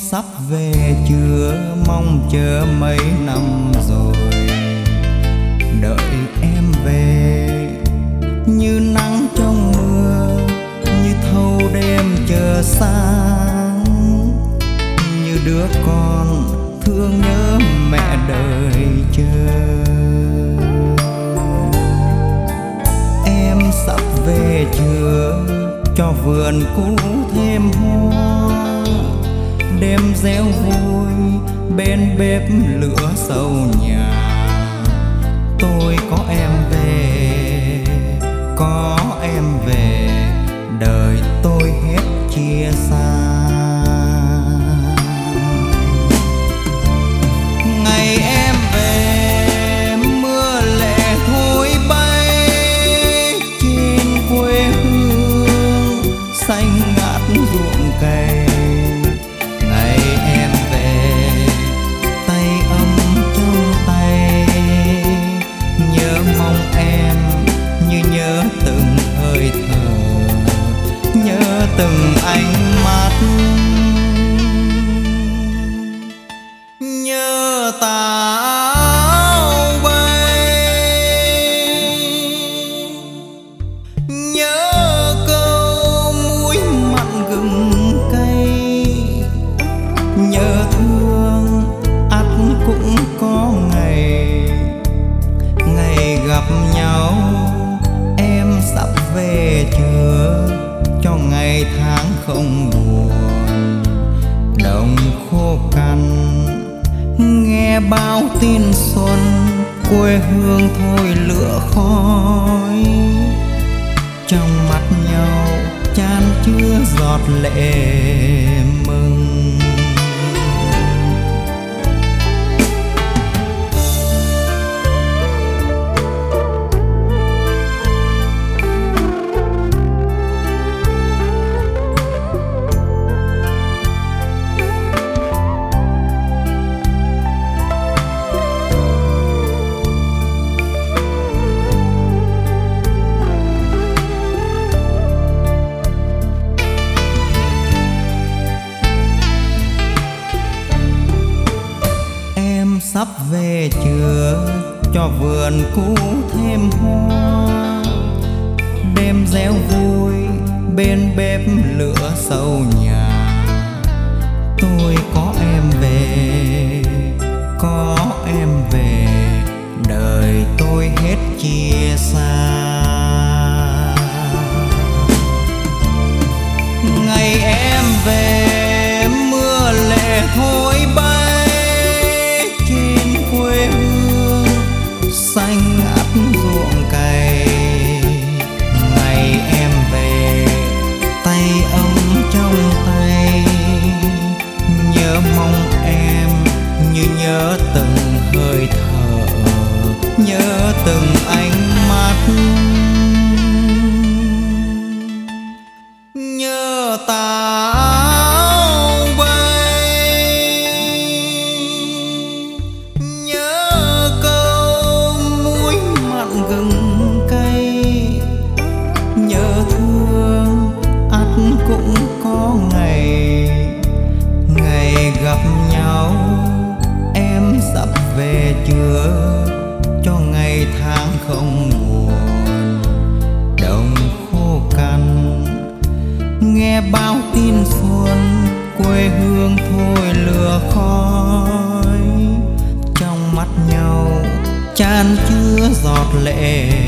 sắp về chưa, mong chờ mấy năm rồi. Đợi em về như nắng trong mưa, như thâu đêm chờ sáng, như đứa con thương nhớ mẹ đợi chờ. Em sắp về chưa, cho vườn cũ thêm hoa, đêm réo vui bên bếp lửa sâu nhà. Tôi có em về, có em về, đời tôi hết chia xa. Ngày em về mưa lệ thôi bay trên quê hương xanh ngát ruộng cày. Ngày em về tay ấm trong tay, nhớ mong em như nhớ từng hơi thở, nhớ từng ánh mắt, nhớ táo bay, nhớ câu muối mặn gừng cay, nhớ thương ắt cũng có ngày, ngày gặp nhau. Em sắp về chưa, cho ngày tháng không buồn. Đồng khô cằn nghe bao tin xuân, quê hương thôi lửa khói. Trong mắt nhau chan chứa giọt lệ mừng. Sắp về chưa, cho vườn cũ thêm hoa, đêm réo vui bên bếp lửa sâu nhà. Tôi có em về, có em về, đời tôi hết chia xa. Ngày em về mưa lệ thôi bay quê hương xanh ngát ruộng cày. Ngày em về tay ấm trong tay, nhớ mong em như nhớ từng hơi thở, nhớ từng ánh mắt, nhớ táo bay, nhớ câu muối mặn gừng cay, nhớ thương ắt cũng có ngày, ngày gặp nhau. Em sắp về chưa, cho ngày tháng không buồn. Đồng khô cằn nghe bao tin xuân, quê hương thôi lửa khói. Trong mắt nhau chan chứa giọt lệ